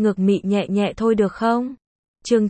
ngược mị nhẹ nhẹ thôi được không? Chương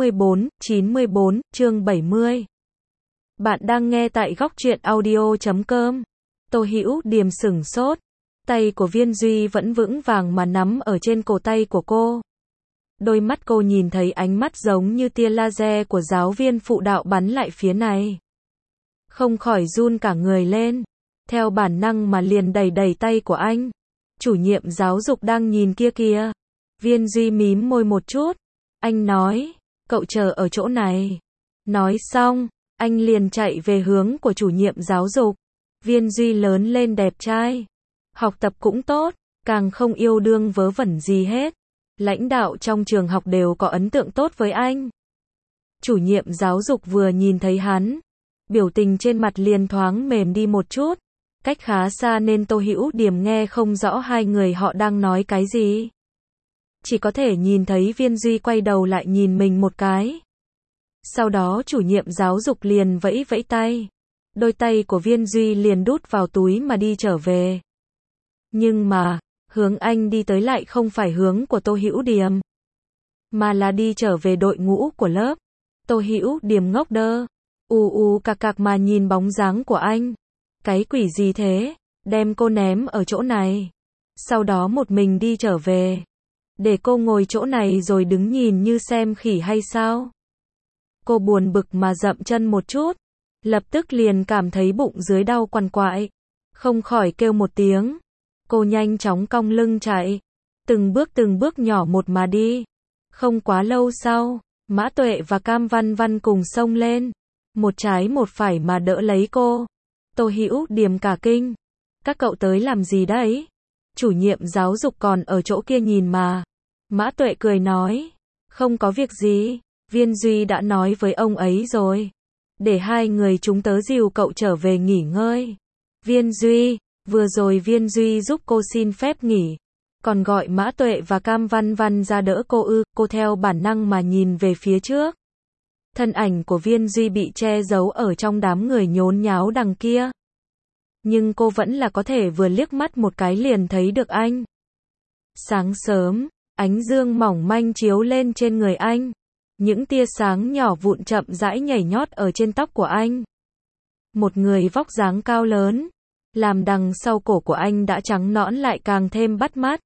94, chương 70. Bạn đang nghe tại góc truyện audio.com. Tô Hữu Điềm sửng sốt, tay của Viên Duy vẫn vững vàng mà nắm ở trên cổ tay của cô. Đôi mắt cô nhìn thấy ánh mắt giống như tia laser của giáo viên phụ đạo bắn lại phía này. Không khỏi run cả người lên, theo bản năng mà liền đẩy đẩy tay của anh. Chủ nhiệm giáo dục đang nhìn kia kìa. Viên Duy mím môi một chút, anh nói, cậu chờ ở chỗ này. Nói xong, anh liền chạy về hướng của chủ nhiệm giáo dục. Viên Duy lớn lên đẹp trai, học tập cũng tốt, càng không yêu đương vớ vẩn gì hết. Lãnh đạo trong trường học đều có ấn tượng tốt với anh. Chủ nhiệm giáo dục vừa nhìn thấy hắn, biểu tình trên mặt liền thoáng mềm đi một chút. Cách khá xa nên Tô Hữu Điềm nghe không rõ hai người họ đang nói cái gì. Chỉ có thể nhìn thấy Viên Duy quay đầu lại nhìn mình một cái. Sau đó chủ nhiệm giáo dục liền vẫy vẫy tay. Đôi tay của Viên Duy liền đút vào túi mà đi trở về. Nhưng mà, hướng anh đi tới lại không phải hướng của Tô Hữu Điềm, mà là đi trở về đội ngũ của lớp. Tô Hữu Điềm ngốc đơ, cạc cạc mà nhìn bóng dáng của anh. Cái quỷ gì thế, đem cô ném ở chỗ này. Sau đó một mình đi trở về. Để cô ngồi chỗ này rồi đứng nhìn như xem khỉ hay sao? Cô buồn bực mà dậm chân một chút. Lập tức liền cảm thấy bụng dưới đau quằn quại. Không khỏi kêu một tiếng. Cô nhanh chóng cong lưng chạy. Từng bước nhỏ một mà đi. Không quá lâu sau, Mã Tuệ và Cam Văn Văn cùng xông lên. Một trái một phải mà đỡ lấy cô. Tô Hữu Điềm cả kinh. Các cậu tới làm gì đấy? Chủ nhiệm giáo dục còn ở chỗ kia nhìn mà. Mã Tuệ cười nói. Không có việc gì. Viên Duy đã nói với ông ấy rồi. Để hai người chúng tớ dìu cậu trở về nghỉ ngơi. Viên Duy, vừa rồi Viên Duy giúp cô xin phép nghỉ. Còn gọi Mã Tuệ và Cam Văn Văn ra đỡ cô ư. Cô theo bản năng mà nhìn về phía trước. Thân ảnh của Viên Duy bị che giấu ở trong đám người nhốn nháo đằng kia. Nhưng cô vẫn là có thể vừa liếc mắt một cái liền thấy được anh. Sáng sớm, ánh dương mỏng manh chiếu lên trên người anh. Những tia sáng nhỏ vụn chậm rãi nhảy nhót ở trên tóc của anh. Một người vóc dáng cao lớn, làm đằng sau cổ của anh đã trắng nõn lại càng thêm bắt mắt.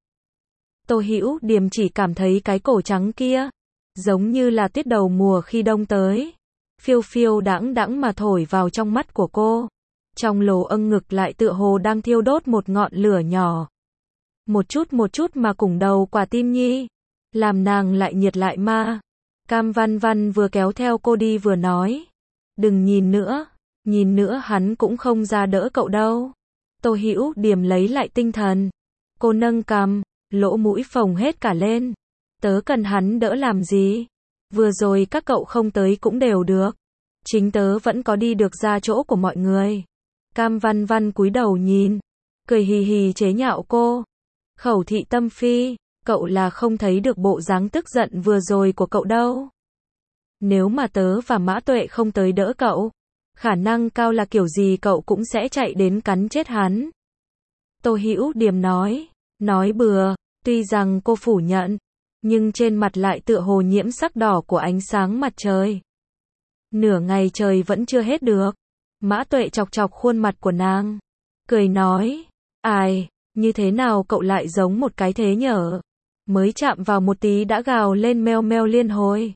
Tô Hữu Điềm chỉ cảm thấy cái cổ trắng kia, giống như là tuyết đầu mùa khi đông tới. Phiêu phiêu đãng đãng mà thổi vào trong mắt của cô. Trong lỗ âng ngực lại tựa hồ đang thiêu đốt một ngọn lửa nhỏ. Một chút mà cùng đầu quả tim nhi. Làm nàng lại nhiệt lại ma. Cam Văn Văn vừa kéo theo cô đi vừa nói. Đừng nhìn nữa hắn cũng không ra đỡ cậu đâu. Tô Hữu Điềm lấy lại tinh thần. Cô nâng cằm, lỗ mũi phồng hết cả lên. Tớ cần hắn đỡ làm gì? Vừa rồi các cậu không tới cũng đều được. Chính tớ vẫn có đi được ra chỗ của mọi người. Cam Văn Văn cúi đầu nhìn, cười hì hì chế nhạo cô. Khẩu thị tâm phi, cậu là không thấy được bộ dáng tức giận vừa rồi của cậu đâu. Nếu mà tớ và Mã Tuệ không tới đỡ cậu, khả năng cao là kiểu gì cậu cũng sẽ chạy đến cắn chết hắn. Tô Hữu Điềm nói bừa, tuy rằng cô phủ nhận, nhưng trên mặt lại tựa hồ nhiễm sắc đỏ của ánh sáng mặt trời. Nửa ngày trời vẫn chưa hết được. Mã Tuệ chọc chọc khuôn mặt của nàng, cười nói, ai, như thế nào cậu lại giống một cái thế nhở? Mới chạm vào một tí đã gào lên meo meo liên hồi.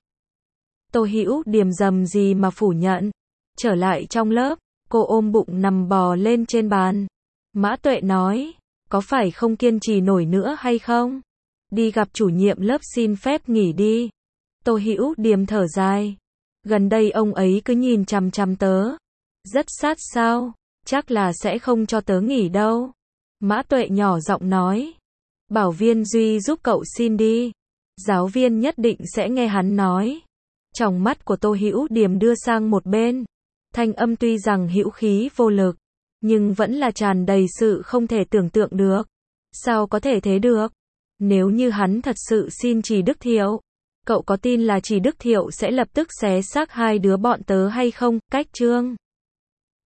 Tô Hữu Điềm dầm gì mà phủ nhận. Trở lại trong lớp, cô ôm bụng nằm bò lên trên bàn. Mã Tuệ nói, có phải không kiên trì nổi nữa hay không? Đi gặp chủ nhiệm lớp xin phép nghỉ đi. Tô Hữu Điềm thở dài. Gần đây ông ấy cứ nhìn chằm chằm tớ. Rất sát sao, chắc là sẽ không cho tớ nghỉ đâu. Mã Tuệ nhỏ giọng nói. Bảo Viên Duy giúp cậu xin đi. Giáo viên nhất định sẽ nghe hắn nói. Tròng mắt của Tô Hữu Điềm đưa sang một bên. Thanh âm tuy rằng hữu khí vô lực, nhưng vẫn là tràn đầy sự không thể tưởng tượng được. Sao có thể thế được? Nếu như hắn thật sự xin Trì Đức Thiệu, cậu có tin là Trì Đức Thiệu sẽ lập tức xé xác hai đứa bọn tớ hay không? Cách chương